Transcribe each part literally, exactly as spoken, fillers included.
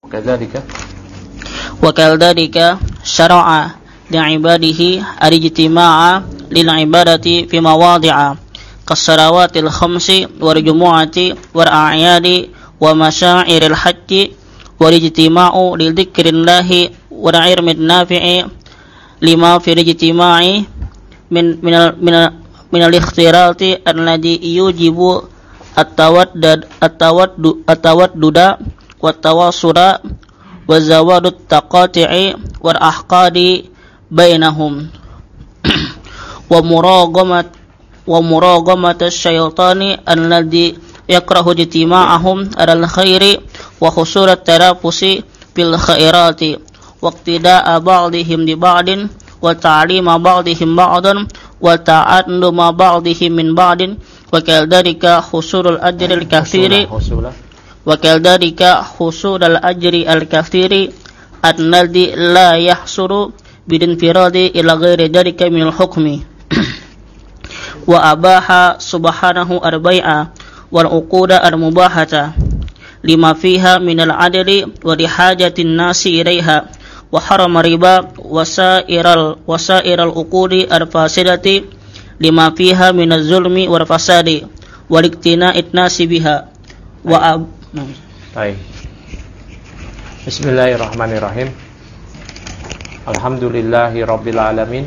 kadzalika wa kadzalika syara'a li'ibadihi al-ijtima'a lil ibadati fi mawadhi'a kasarawatil khamsi wal jumu'ati wal a'yadi wa masyairil hajji wal ijtima'u li dzikrillahi wal ilmin nafi'i lima fi ijtima'i min minal minal minal ikhtirati alladhi yujibu at-tawaddud at-tawaddu at-tawadduda wa tawasura wa zawadut taqati'i wal ahqadi bainahum wa muragamat wa muragamat asy-syaitani alladhi yakrahu ijtima'ahum alal khairi wa husul at-tarafusi bil khairati wa iqtida'a ba'dihim li ba'din wa ta'lima ba'dihim ba'dan wa ta'alluma ba'dihim min ba'din wa kadzalika husulul ajri al-katsiri wa kadzalika husulul ajri al-katsiri alladhi la yahsulu bidinfiradi ila ghairi dzalika minal hukmi wa abaha subhanahu al-bai'a wal uquda al-mubahata lima fiha minal adli wa lihajatin nasi ilaiha wa harama riba wasairal wasairal uqudi al-fasidati lima fiha minaz zulmi wal fasadi wal iktina'it nasi biha wa ab Baik. Bismillahirrahmanirrahim. Alhamdulillahi rabbil alamin.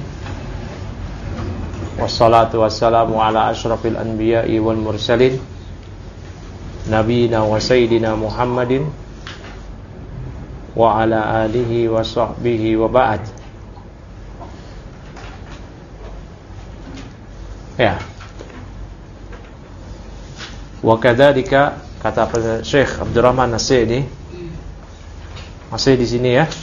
Wassalatu wassalamu ala asyrafil anbiya'i wal mursalin nabiyina wa sayyidina Muhammadin wa ala alihi wa sahbihi wa ba'd. Ya. Wa kadzalika, kata Syekh Abdurrahman As-Sa'di, masih di sini ya.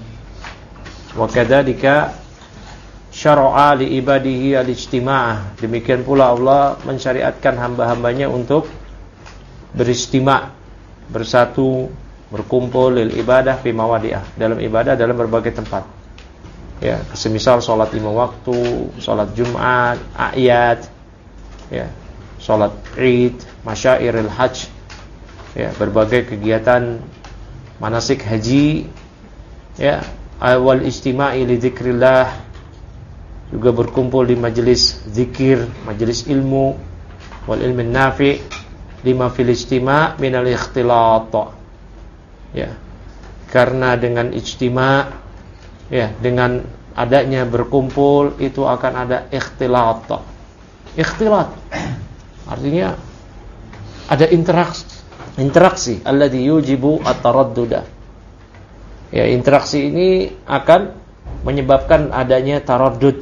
Wa kadzalika syara'a li ibadihi al-ijtima'ah. Demikian pula Allah mensyariatkan hamba-hambanya untuk beristima', bersatu, berkumpul lil ibadah fi mawadi'ah, dalam ibadah dalam berbagai tempat. Ya, semisal salat lima waktu, salat Jumat, a'yad, ya, salat Id, masyairil hajj, ya, berbagai kegiatan manasik haji, ya, awal istima'i li dzikrillah, juga berkumpul di majelis zikir, majelis ilmu, wal ilmin nafi' lima fil ijtima' minal ikhtilat. Ya, karena dengan ijtima', ya, dengan adanya berkumpul itu akan ada ikhtilat. Ikhtilat artinya ada interaksi, interaksi alladhi yujibu at-taradduda. Ya, interaksi ini akan menyebabkan adanya taraddud.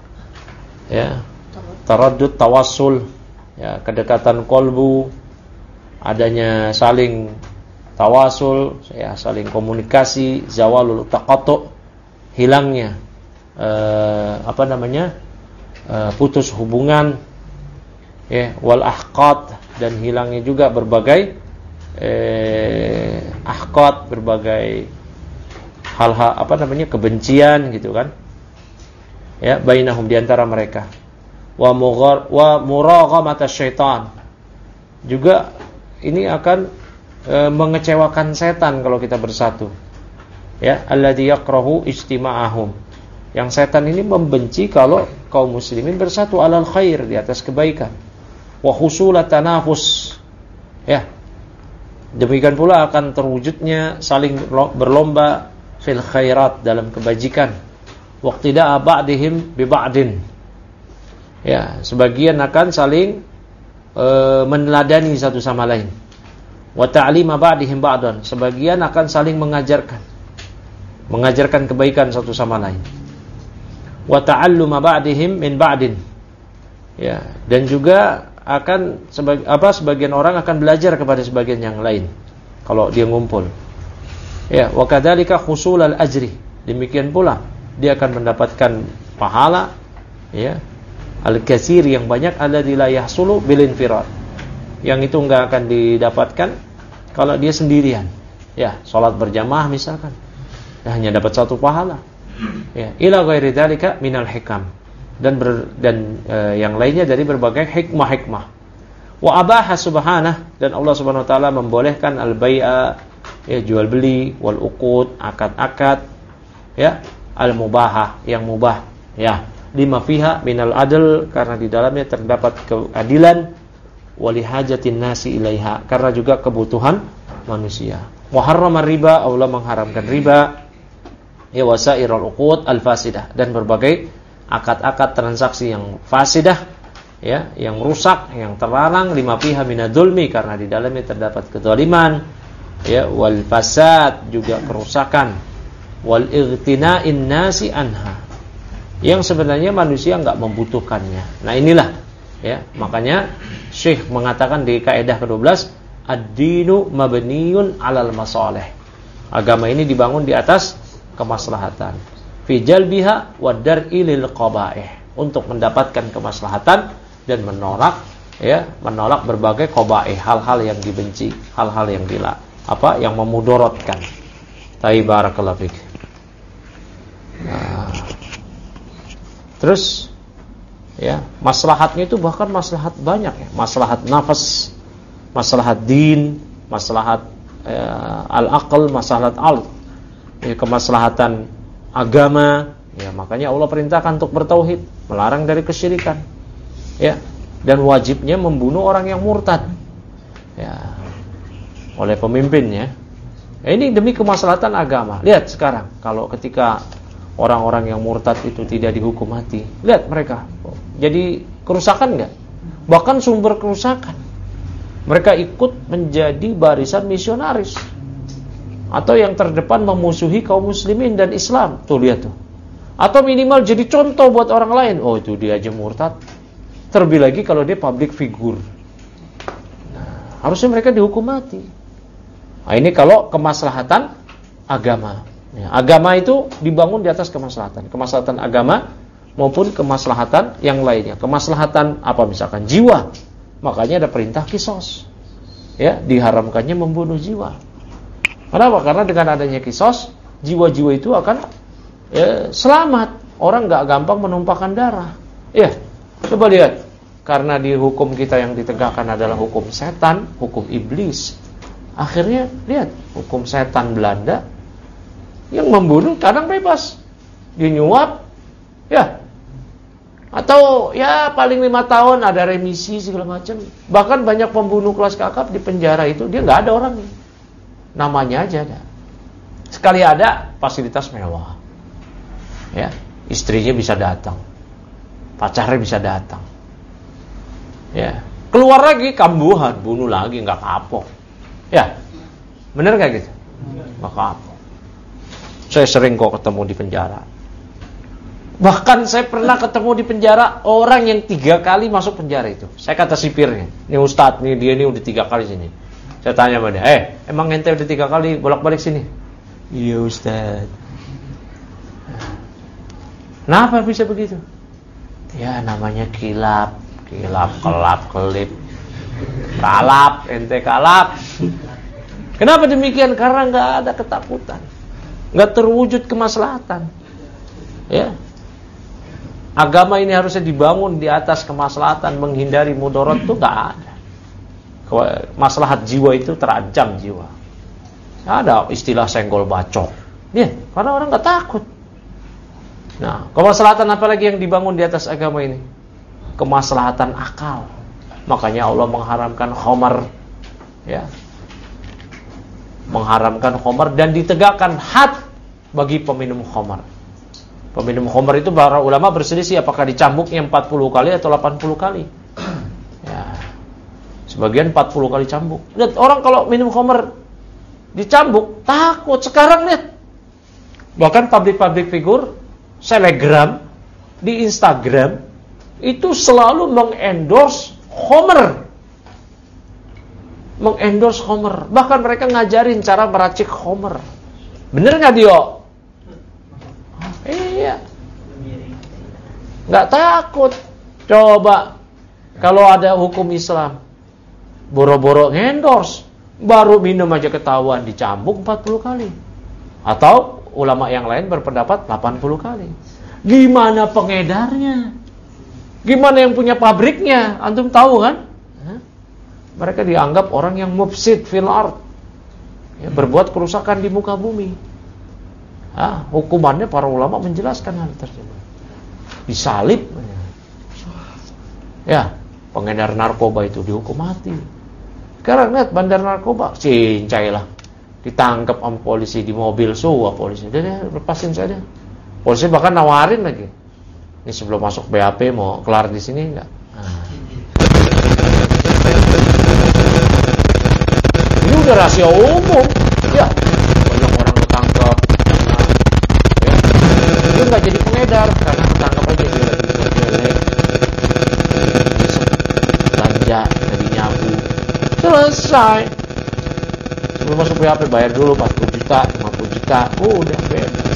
Ya, taraddud tawassul, ya, kedekatan kolbu, adanya saling tawasul, ya, saling komunikasi, zawalul taqatu', hilangnya eh, apa namanya eh, putus hubungan, ya, wal ahqad, dan hilangnya juga berbagai eh, ahqad, berbagai hal-hal apa namanya kebencian gitu kan, ya, bainahum, di antara mereka. Wa mughar wa muraghamatash syaitan, juga ini akan e, mengecewakan setan kalau kita bersatu. Ya, alladzi yakrahu ijtima'ahum, yang setan ini membenci kalau kaum muslimin bersatu alal khair, di atas kebaikan. Wa husulat tanafus, ya, demikian pula akan terwujudnya saling berlomba fil khairat, dalam kebajikan. Waqtida'a ba'dihim bi ba'din, ya, sebagian akan saling e, meneladani satu sama lain. Wa ta'lima ba'dihim ba'dan, sebagian akan saling mengajarkan, mengajarkan kebaikan satu sama lain. Wa ta'alluma ba'dihim min ba'din, ya, dan juga akan sebag, apa sebagian orang akan belajar kepada sebagian yang lain kalau dia ngumpul. Ya, wa kadzalika husulal ajri, demikian pula dia akan mendapatkan pahala, ya, al-katsir, yang banyak, alladzi la yahsulu bil infirad, yang itu enggak akan didapatkan kalau dia sendirian. Ya, salat berjamaah misalkan, dia hanya dapat satu pahala. Ya, ila ghairi dzalika minal hikam, dan ber, dan e, yang lainnya dari berbagai hikmah-hikmah. Wa abaha subhanah, dan Allah Subhanahu wa taala membolehkan al-bai'a, ya jual beli, wal uqud, akad-akad, ya, al mubahah, yang mubah, ya, lima fiha minal adl, karena di dalamnya terdapat keadilan, wali hajatin nasi ilaiha, karena juga kebutuhan manusia. Wa harrama riba, Allah mengharamkan riba, ya, wasairul uqud al fasidah, dan berbagai akad-akad transaksi yang fasidah, ya, yang rusak, yang terlarang, lima fiha minadzulmi, karena di dalamnya terdapat kezaliman, ya, wal fasad, juga kerusakan, wal igtina'in nasi anha, yang sebenarnya manusia enggak membutuhkannya. Nah, inilah, ya, makanya Syekh mengatakan di kaidah kedua belas, ad-dinu mabniyun 'alal masalih. Agama ini dibangun di atas kemaslahatan. Fi jalbiha wa dar'i lil qaba'ih, untuk mendapatkan kemaslahatan dan menolak, ya, menolak berbagai qaba'ih, hal-hal yang dibenci, hal-hal yang dila, apa, yang memudorotkan. Ta'i barakallahu fik. Nah, terus, ya, maslahatnya itu bahkan maslahat banyak, ya. Maslahat nafas, maslahat din, maslahat eh, al-aql, maslahat al, ya, kemaslahatan agama, ya, makanya Allah perintahkan untuk bertauhid, melarang dari kesyirikan, ya, dan wajibnya membunuh orang yang murtad, ya, oleh pemimpinnya. Ya, ini demi kemaslahatan agama. Lihat sekarang, kalau ketika orang-orang yang murtad itu tidak dihukum mati, lihat mereka jadi kerusakan enggak? Bahkan sumber kerusakan. Mereka ikut menjadi barisan misionaris, atau yang terdepan memusuhi kaum muslimin dan Islam. Tuh, lihat tuh. Atau minimal jadi contoh buat orang lain. Oh, itu dia aja murtad. Terlebih lagi kalau dia public figure. Nah, harusnya mereka dihukum mati. Nah, ini kalau kemaslahatan agama. Ya, agama itu dibangun di atas kemaslahatan. Kemaslahatan agama maupun kemaslahatan yang lainnya. Kemaslahatan apa, misalkan jiwa. Makanya ada perintah kisos. Ya, diharamkannya membunuh jiwa. Kenapa? Karena dengan adanya kisos, jiwa-jiwa itu akan, ya, selamat. Orang gak gampang menumpahkan darah. Ya, coba lihat. Karena di hukum kita yang ditegakkan adalah hukum setan, hukum iblis. Akhirnya, lihat, hukum setan Belanda yang membunuh kadang bebas. Dinyuap, ya. Atau, ya, paling lima tahun ada remisi segala macam. Bahkan banyak pembunuh kelas kakap di penjara itu, dia gak ada orangnya. Namanya aja ada. Sekali ada, fasilitas mewah, ya, istrinya bisa datang, pacarnya bisa datang, ya, keluar lagi kambuhan, bunuh lagi, nggak kapok, ya, bener nggak gitu? Nggak kapok. Saya sering kok ketemu di penjara. Bahkan saya pernah ketemu di penjara orang yang tiga kali masuk penjara itu. Saya kata sipirnya, ini Ustadz, nih dia ini udah tiga kali sini. Saya tanya pada, eh, emang ente udah tiga kali bolak-balik sini? Iya, Ustaz. Kenapa bisa begitu? Ya, namanya kilap, kilap, kelap, kelip, kalap, ente kalap. Kenapa demikian? Karena nggak ada ketakutan, nggak terwujud kemaslahatan. Ya, agama ini harusnya dibangun di atas kemaslahatan, menghindari mudarat itu nggak ada. Maslahat jiwa itu terancam jiwa. Ada istilah senggol bacok, ya, karena orang nggak takut. Nah, kemaslahatan apalagi yang dibangun di atas agama ini? Kemaslahatan akal. Makanya Allah mengharamkan khamar, ya, mengharamkan khamar dan ditegakkan had bagi peminum khamar. Peminum khamar itu para ulama berselisih apakah dicambuknya empat puluh kali atau delapan puluh kali. Sebagian empat puluh kali cambuk. Lihat, orang kalau minum khamar dicambuk, takut. Sekarang lihat, bahkan public-public figure, selebgram, di Instagram, itu selalu mengendorse khamar. Mengendorse khamar. Bahkan mereka ngajarin cara meracik khamar. Bener gak, Dio? Iya. Gak takut. Coba, kalau ada hukum Islam, boro-boro ngendorse, baru minum aja ketahuan dicambuk empat puluh kali. Atau ulama yang lain berpendapat delapan puluh kali. Gimana pengedarnya? Gimana yang punya pabriknya? Antum tahu kan? Mereka dianggap orang yang mufsid fil ard. ya, berbuat kerusakan di muka bumi. Ah, hukumannya para ulama menjelaskan hal tersebut. Disalib. Ya, pengedar narkoba itu dihukum mati. Sekarang lihat bandar narkoba, cincai lah. Ditangkap sama polisi di mobil, suah polisi. Dia lepasin saja. Polisi bahkan nawarin lagi. Ini sebelum masuk B A P mau kelar di sini enggak? Nah. Ini udah rahasia umum. Ya, banyak orang ketangkap. Nah, ya. Dia nggak jadi pengedar karena ketangkap aja dia lagi berkelek, belanja, jadi nyabu. Selesai. Sebelum masuk B A P bayar dulu empat puluh juta, lima puluh juta. Oh, udah bebas.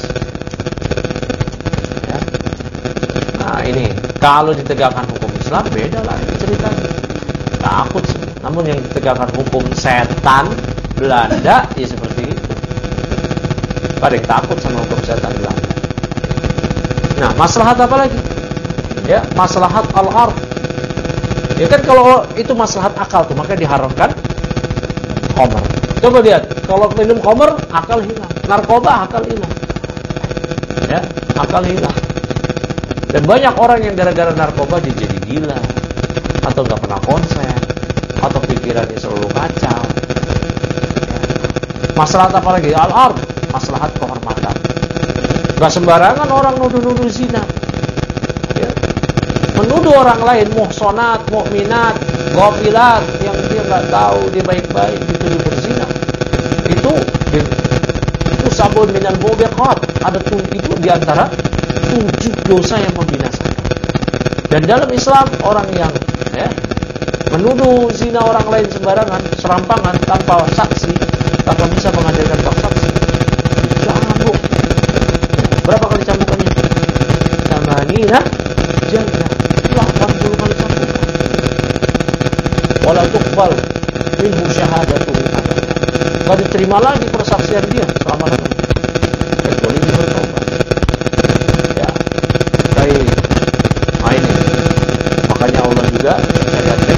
Ya. Nah, ini kalau ditegakkan hukum Islam beda lah ceritanya. Takut sih. Namun yang ditegakkan hukum setan Belanda ya seperti itu. Paling takut sama hukum setan Belanda. Nah, maslahat apa lagi? Ya, maslahat al-ard. Ya kan kalau itu maslahat akal tuh, maka diharamkan khamr. Coba lihat, kalau minum khamr akal hilang, narkoba akal hilang. Ya, akal hilang. Dan banyak orang yang gara-gara narkoba dia jadi gila, atau enggak pernah konsen, atau pikirannya selalu kacau. Ya. Maslahat apa lagi? Al-ard, maslahat kehormatan. Enggak sembarangan orang nuduh-nuduh zina. Ya. Menuduh orang lain muhsanat, mukminat, ghafilat yang dia enggak tahu dia baik-baik dituduh berzina. Itu itu sabun minal mubiqat. Ada tuh itu di antara tujuh dosa yang membinasakan. Dan dalam Islam orang yang ya, menuduh zina orang lain sembarangan, serampangan tanpa saksi, tanpa bisa menghadirkan saksi, dicambuk. Berapa kali cambukannya? Samanina jaldah, delapan puluh kali cambukan. Wala tuqbal minhu syahadatuhu abada. Enggak diterima lagi persaksian dia selama-lamanya. Kecuali dia bertobat. Ya. Baik. Nah ini. Makanya Allah juga menjaga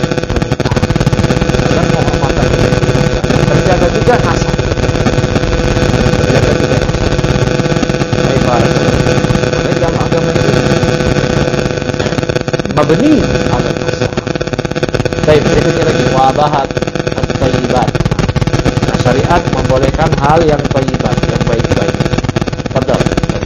dan kehormatan terjaga juga nasab. Terjaga juga nasab. Baik, baik. Makanya dalam agama itu mabni ala nasab. Baik, berikutnya lagi wabahat at-thayyibat. Nah, syariat membolehkan hal yang thayyibat, yang baik-baik. Padahal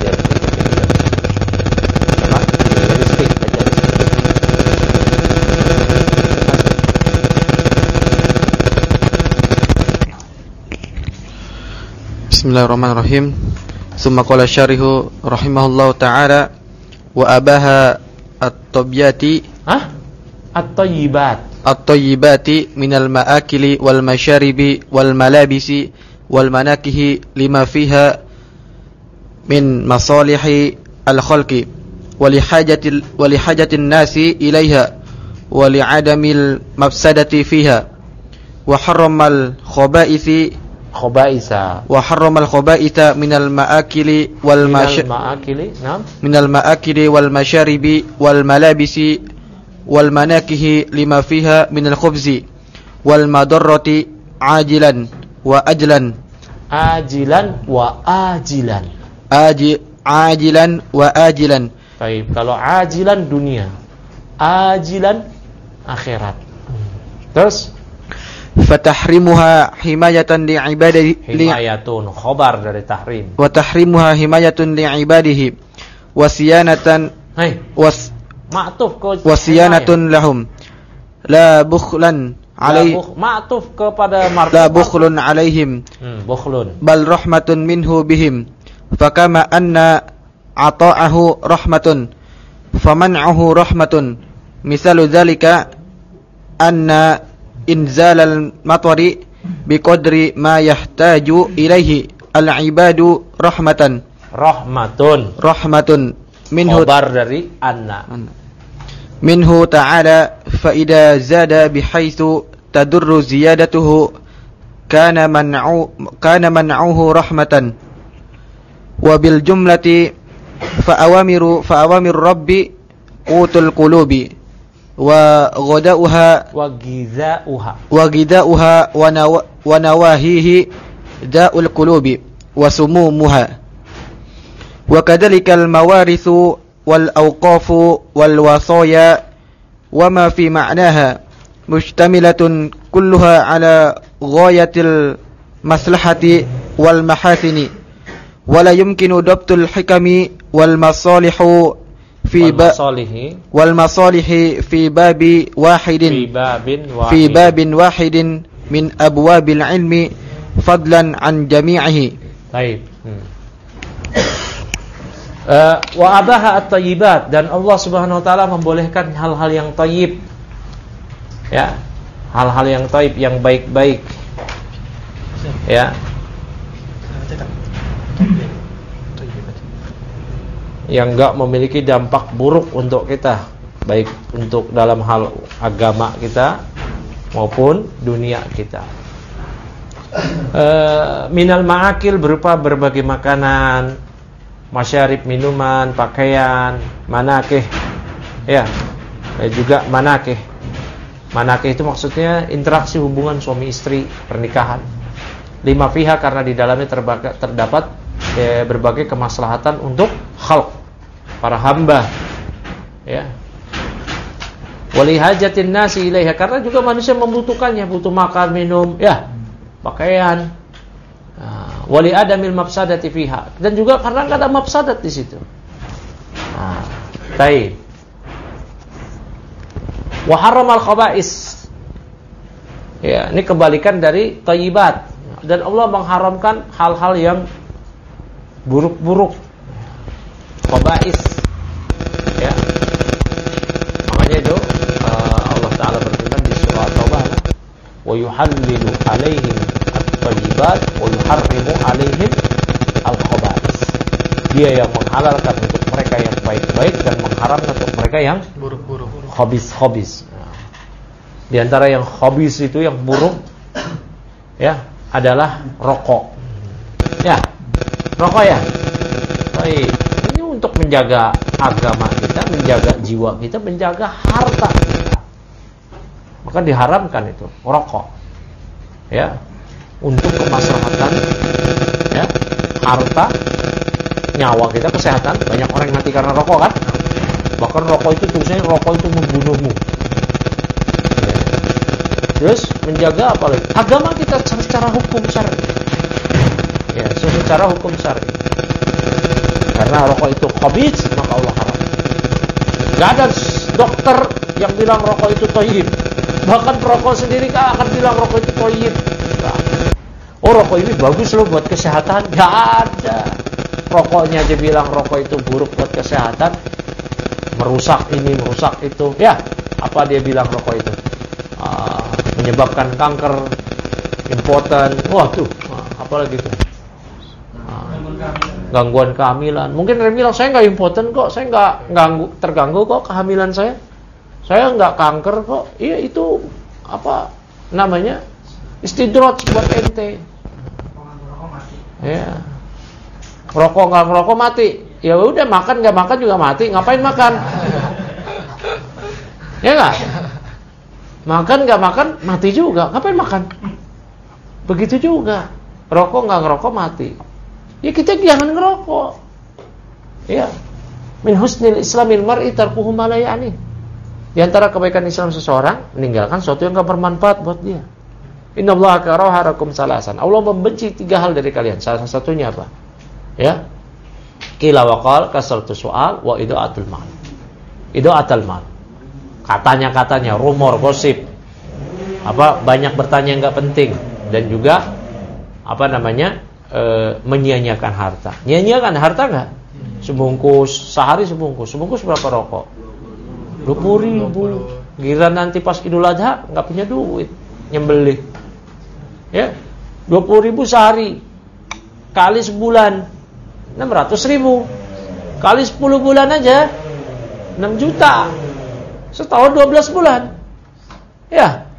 Bismillahirrahmanirrahim. Summa qala syarihu rahimahullahu ta'ala wa abaha at-tabyati Hah? At-thayyibat. at-tayyibati minal ma'akili wal masyaribi wal malabisi wal manakihi lima fiha min masalihi al-khalqi wa li hajati wa li hajatin nasi ilaiha wa li adamil mafsadati fiha wa harramal khaba'isi Khobaisa. wa harramal khaba'itha minal ma'akili wal Minal ma'akili, naam. minal ma'akili wal masyaribi wal malabisi wal manakihi lima fiha minal khubzi wal madarrati ajilan wa ajlan Ajilan wa ajilan. Aji, ajilan wa ajilan. Baik, kalau ajilan dunia, ajilan akhirat. Terus fatahrimuha himayatan li'ibadihi himayatun, khobar dari tahrim. wa tahrimuha himayatun li'ibadihi wasiyanatan Hei, was ma'tuf ke wasiyanatun lahum la bukhlan alai bukh, ma'tuf kepada marfu. la bukhlun alaihim Hmm, bukhlun. bal rahmatun minhu bihim fakama anna ata'ahu rahmatun faman'ahu rahmatun misalu dzalika anna inzalal matari biqadri ma yahtaju ilaihi al-ibadu rahmatan Rahmatun. rahmatun minhu Khobar dari anna. minhu ta'ala fa idza zada bihaitsu tadurru ziyadatuhu kana man'u kana man'uhu rahmatan wa bil jumlati fa awamiru fa awamir rabbi qutul qulubi wa ghadauha Wa gizauha. wa ghidauha wa nawahihi da'ul qulubi wa sumumuha. Wa kadzalikal mawarithu wal awqafu wal wasaya wa ma fi ma'naha mustamilatun kulluha ala ghayatil maslahati wal mahasini wa la yumkinu dabtul hikami wal masalihu fi ba wal masalihi fi babi wahidin fi babin wahidin fi babin wahidin min abwabil ilmi fadlan an jami'ihi. Baik. Hmm. Uh, wa abaha at-thayyibat, dan Allah Subhanahu wa taala membolehkan hal-hal yang thayyib. Ya. Hal-hal yang thayyib, yang baik-baik. Ya. Yang enggak memiliki dampak buruk untuk kita, baik untuk dalam hal agama kita maupun dunia kita. Uh, minal ma'akil berupa berbagai makanan, masyarib minuman, pakaian, manakih, ya, eh, juga manakih. Manakih itu maksudnya interaksi hubungan suami istri, pernikahan. Lima fiha, karena di dalamnya terbaga, terdapat eh, berbagai kemaslahatan untuk khalq, para hamba, ya. Wali hajatin nasi ilaiha, karena juga manusia membutuhkannya, butuh makan, minum, ya, pakaian. Wali adamil mafsadati fiha, dan juga karena enggak ada mafsadat di situ. Nah, baik. Wa haramal khaba'is. Ya, ini kebalikan dari thayyibat. Dan Allah mengharamkan hal-hal yang buruk-buruk. Khaba'is. Ya. Makanya itu uh, Allah Taala berfirman di surah At-Taubah, wa yuhallilu 'alaihim at-thayyibat wa yuharrimu 'alaihim al-khaba'is. Dia yang menghalalkan untuk mereka yang baik-baik dan mengharamkan untuk mereka yang buruk-buruk. Khabis-khabis. Di antara yang khabis itu, yang buruk, ya, adalah rokok. Ya, rokok ya. Baik. Ini untuk menjaga agama kita, menjaga jiwa kita, menjaga harta kita. Maka diharamkan itu rokok. Ya, untuk kemaslahatan, ya, harta, nyawa kita, kesehatan. Banyak orang yang mati karena rokok kan? Bahkan rokok itu tulisannya rokok itu membunuhmu. Ya. Terus menjaga apa lagi? Agama kita secara hukum syar'i. Ya, secara hukum syar'i. Karena rokok itu khabith, maka Allah haram. Gak ada dokter yang bilang rokok itu thayyib. Bahkan perokok sendiri kan akan bilang rokok itu thayyib. Oh, rokok ini bagus loh buat kesehatan. Gak ada. Rokoknya aja bilang rokok itu buruk buat kesehatan, merusak ini, merusak itu. Ya, apa dia bilang rokok itu? Uh, menyebabkan kanker, impoten. Wah tuh, uh, apalagi itu? Uh, gangguan kehamilan. Mungkin dia bilang saya nggak impoten kok, saya nggak ganggu, terganggu kok kehamilan saya. Saya nggak kanker kok. Iya, itu apa namanya? Istidroj buat ente. Ya. Rokok nggak ngerokok mati. Ya udah, makan nggak makan juga mati. Ngapain makan? Ya nggak? Makan nggak makan mati juga. Ngapain makan? Begitu juga. Rokok nggak ngerokok mati. Ya kita jangan ngerokok. Ya. Min husnil islamil mar'i tarkuhu ma la ya'ni. Di antara kebaikan Islam seseorang meninggalkan sesuatu yang nggak bermanfaat buat dia. Innallaha karaha lakum salasan. Allah membenci tiga hal dari kalian. Salah satunya apa? Ya, qila wa qal kasratu soal wa idaatul mal. Idaatul mal. Katanya-katanya, rumor, gosip. Apa banyak bertanya yang enggak penting, dan juga apa namanya? E, menyia-nyiakan harta. Nyia-nyiakan harta enggak? Sebungkus, sehari sebungkus. Sebungkus berapa rokok? dua puluh ribu. Giliran nanti pas Idul Adha enggak punya duit, nyembelih. Ya, dua puluh ribu sehari. Kali sebulan enam ratus ribu. Kali sepuluh bulan aja enam juta. Setahun dua belas bulan. Ya.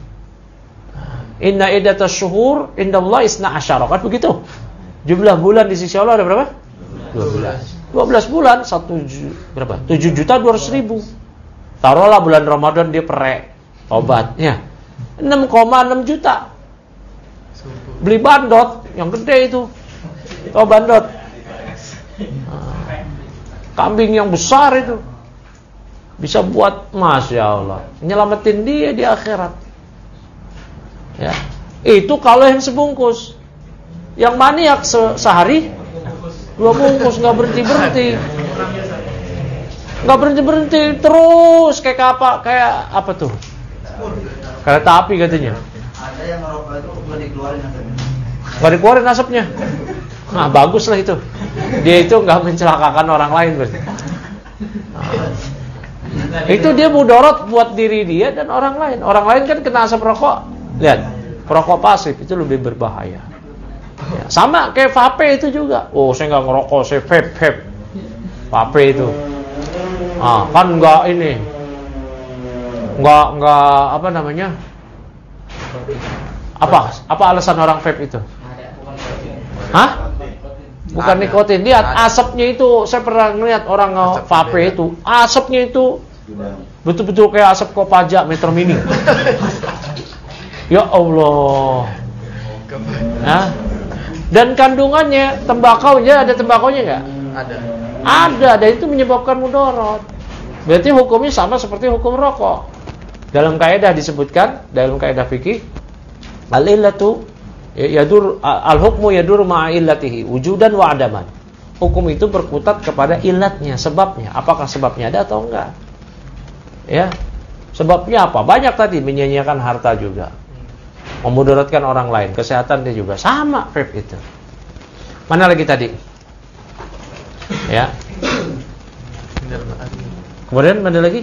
Inna iddatas syuhur indallahi isna asyara. Kan begitu. Jumlah bulan di sisi Allah ada berapa? dua belas. dua belas bulan satu berapa? tujuh juta dua ratus ribu. Taruhlah bulan Ramadan dia perek obat. Ya. enam koma enam juta. Beli bandot, yang gede itu. Tahu bandot? Nah, kambing yang besar itu bisa buat, masya Allah, nyelamatin dia di akhirat. Ya, itu kalau yang sebungkus. Yang maniak se- sehari dua bungkus, nggak berhenti berhenti, nggak berhenti berhenti terus kayak apa? Kayak apa tuh? Kereta api katanya. Ada yang ngerokok itu nggak dikeluarin asapnya. Nggak dikeluarin asapnya. Nah, bagus lah itu. Dia itu nggak mencelakakan orang lain berarti. Nah, itu dia mudarat buat diri dia dan orang lain. Orang lain kan kena asap rokok. Lihat, perokok pasif itu lebih berbahaya. Ya, sama kayak vape itu juga. Oh, saya nggak ngerokok, saya vape vape. Vape itu. Ah, kan nggak ini. Nggak nggak apa namanya? Apa? Apa alasan orang vape itu? Hah? Bukan ada. Nikotin. Lihat asapnya itu, saya pernah ngeliat orang vape itu, asapnya itu betul-betul kayak asap Kopaja Metro Mini. Ya Allah. Nah, dan kandungannya tembakau, ya ada tembakaunya nggak? Ada. Ada, dan itu menyebabkan mudarat. Berarti hukumnya sama seperti hukum rokok. Dalam kaidah disebutkan, dalam kaidah fikih, al-illatu yadur al-hukmu yadur ma'a illatihi wujudan wa adaman. Hukum itu berkutat kepada ilatnya, sebabnya. Apakah sebabnya ada atau enggak? Ya. Sebabnya apa? Banyak tadi, menyia-nyiakan harta juga. Memudaratkan orang lain, kesehatan dia juga sama vape itu. Mana lagi tadi? Ya. Kemudian mana lagi?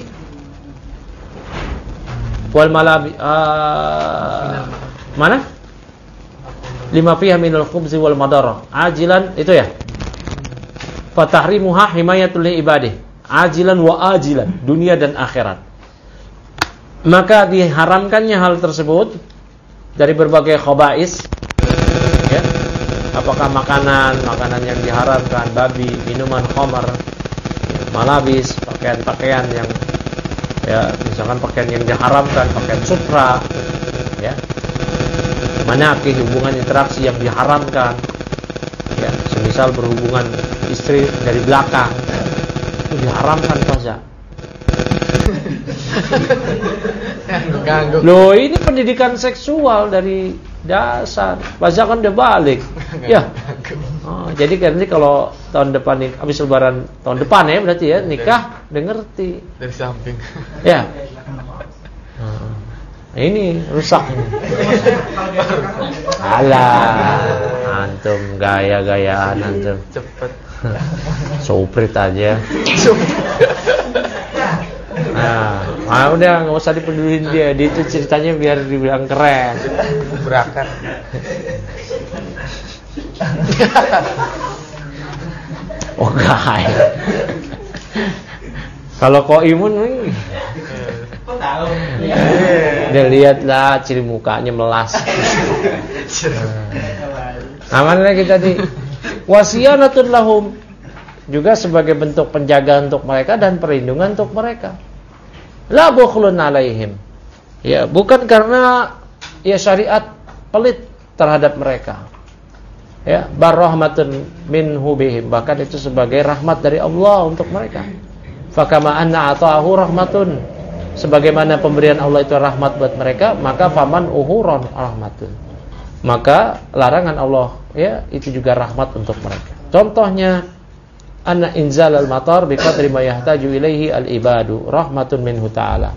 Wal malabi uh, mana? Lima fiha minal khubzi wal madarah. Ajilan itu ya. Fatahrimuha himayatul li ibadih. Ajilan wa ajilan, dunia dan akhirat. Maka diharamkannya hal tersebut dari berbagai khaba'is, ya. Apakah makanan, makanan yang diharamkan, babi, minuman khamar, malabis, pakaian-pakaian yang, ya, misalkan pakaian yang diharamkan, pakaian sutra, ya, manakih, hubungan interaksi yang diharamkan, ya, semisal berhubungan istri dari belakang, itu diharamkan saja. Loh, ini pendidikan seksual dari dasar. Masa kan udah balik. Ya. Oh, jadi kan ini kalau tahun depan nih, habis lebaran tahun depan ya berarti ya nikah udah ngerti. Dari samping. Ya. Nah, ini rusak ini. Alah, antum gaya-gayaan antum. Cepet. Soprit aja. Nah, ah, udah nggak usah dipeduliin dia. Dia itu ceritanya biar dibilang keren. Berakat. Oh enggak. Kalau kau imun nih. Kok tahu? Dia lihatlah ciri mukanya melas. Aman lagi tadi. Wasiyanatun lahum, juga sebagai bentuk penjagaan untuk mereka dan perlindungan untuk mereka. La bukhlun alaihim. Ya, bukan karena ya syariat pelit terhadap mereka. Ya, barrahmatun minhu bihim, bahkan itu sebagai rahmat dari Allah untuk mereka. Fakama anna ata'ahu rahmatun, sebagaimana pemberian Allah itu rahmat buat mereka, maka faman uhuron rahmatun, maka larangan Allah ya itu juga rahmat untuk mereka. Contohnya anna inzal al-matar biqadri ma yahtaju ilaihi al-ibadu rahmatun minhu ta'ala,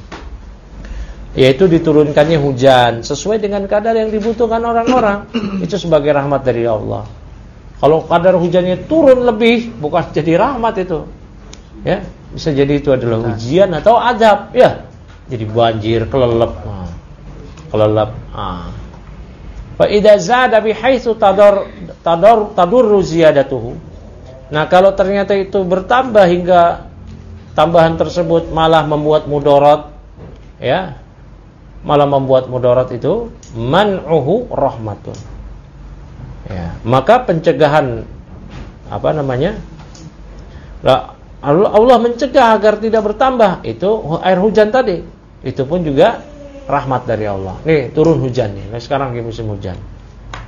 yaitu diturunkannya hujan sesuai dengan kadar yang dibutuhkan orang-orang, itu sebagai rahmat dari Allah. Kalau kadar hujannya turun lebih, bukan jadi rahmat itu. Ya, bisa jadi itu adalah ujian atau azab, ya. Jadi banjir, kelelep. Nah, kelelep. Ah. Fa idza zada bi haitsu tadar tadar tadurru ziyadatuhu. Nah, kalau ternyata itu bertambah hingga tambahan tersebut malah membuat mudarat, ya. Malah membuat mudarat itu man'uhu rahmatun. Ya, maka pencegahan apa namanya? Lah, Allah mencegah agar tidak bertambah itu air hujan tadi. Itu pun juga rahmat dari Allah. Nih, turun hujan nih. Nah, sekarang lagi musim hujan.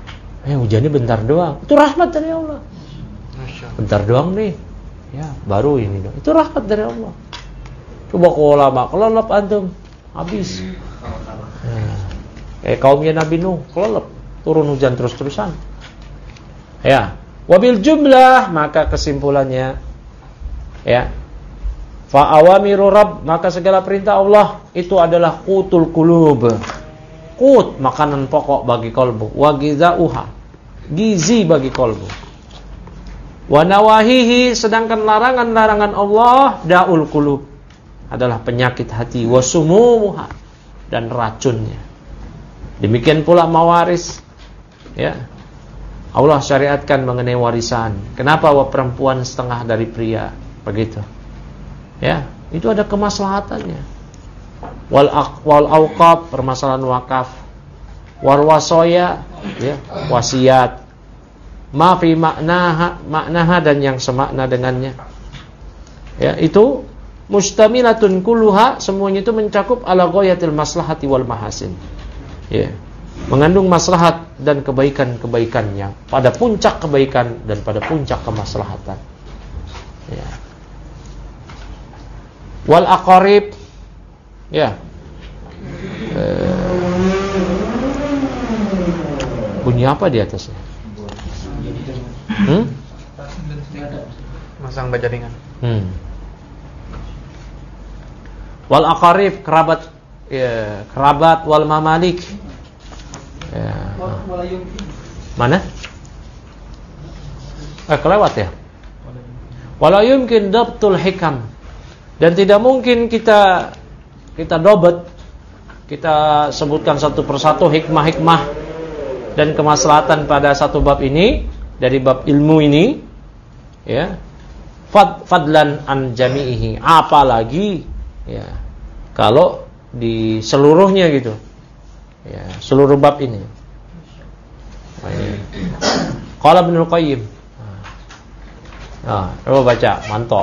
Eh hujannya bentar doang. Itu rahmat dari Allah. Bentar doang nih. Ya, baru ini dong. Itu rahmat dari Allah. Coba kalau lama, kelelep antum, habis. Nah, kayak kaumnya Nabi Nuh, kelelep, turun hujan terus-terusan. Ya, wabil jumlah, maka kesimpulannya, ya, fa awamiru rabb, maka segala perintah Allah itu adalah qutul qulub. Qut, makanan pokok bagi kalbu. Wa ghizauha, gizi bagi kalbu. Wa nawahihi, sedangkan larangan-larangan Allah daul qulub, adalah penyakit hati. Wa sumumuha, dan racunnya. Demikian pula mawaris, ya. Allah syariatkan mengenai warisan. Kenapa wa perempuan setengah dari pria? Begitu. Ya, itu ada kemaslahatannya. Wal aqwal auqaf, permasalahan wakaf. Wal wasoya, ya, wasiat. Ma fi maknaha, maknaha, dan yang semakna dengannya. Ya, itu mustamilatun kulluha, semuanya itu mencakup ala ghayatil maslahati wal mahasin. Ya. Mengandung maslahat dan kebaikan-kebaikannya, pada puncak kebaikan dan pada puncak kemaslahatan. Ya. Wal aqarib, ya. Eh, bunyi apa di atasnya? Hmm? Masang baja ringan. Hmm. Wal aqarib, kerabat, ya, kerabat wal mamalik. Ya. Mana? Eh, kelewat ya. Wala yumkin dabtul hikam, dan tidak mungkin kita kita dobet, kita sebutkan satu persatu hikmah-hikmah dan kemaslahatan pada satu bab ini, dari bab ilmu ini, ya. Fad, fadlan an jami'ihi, apalagi, ya, kalau di seluruhnya gitu. Ya, seluruh bab ini. Qala Ibnu Qayyim. Nah, coba baca, mantap.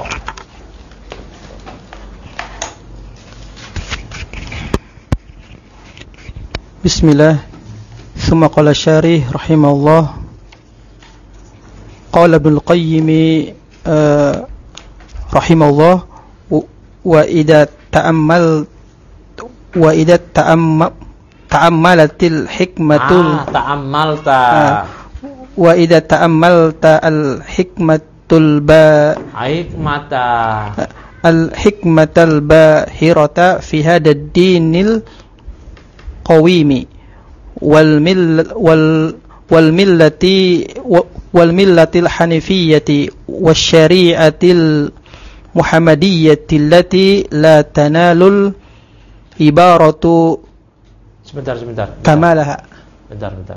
Bismillah. Tsumma qala syarih rahimahullah. Qala Ibnu Qayyim uh, rahimahullah, wa idza ta'ammal wa idza ta'ammal ta'ammalatil hikmatul ah, ta'ammalta ah, wa idza ta'ammalta al hikmatul ba hikmata al hikmatal bahirata fi hada ad-dinil qawimi wal mil wal wal millati wal millatil hanifiyyati wasyari'atil muhammadiyyati allati la tanalul ibaratu Sebentar, sebentar. kamalaha. Bentar, bentar.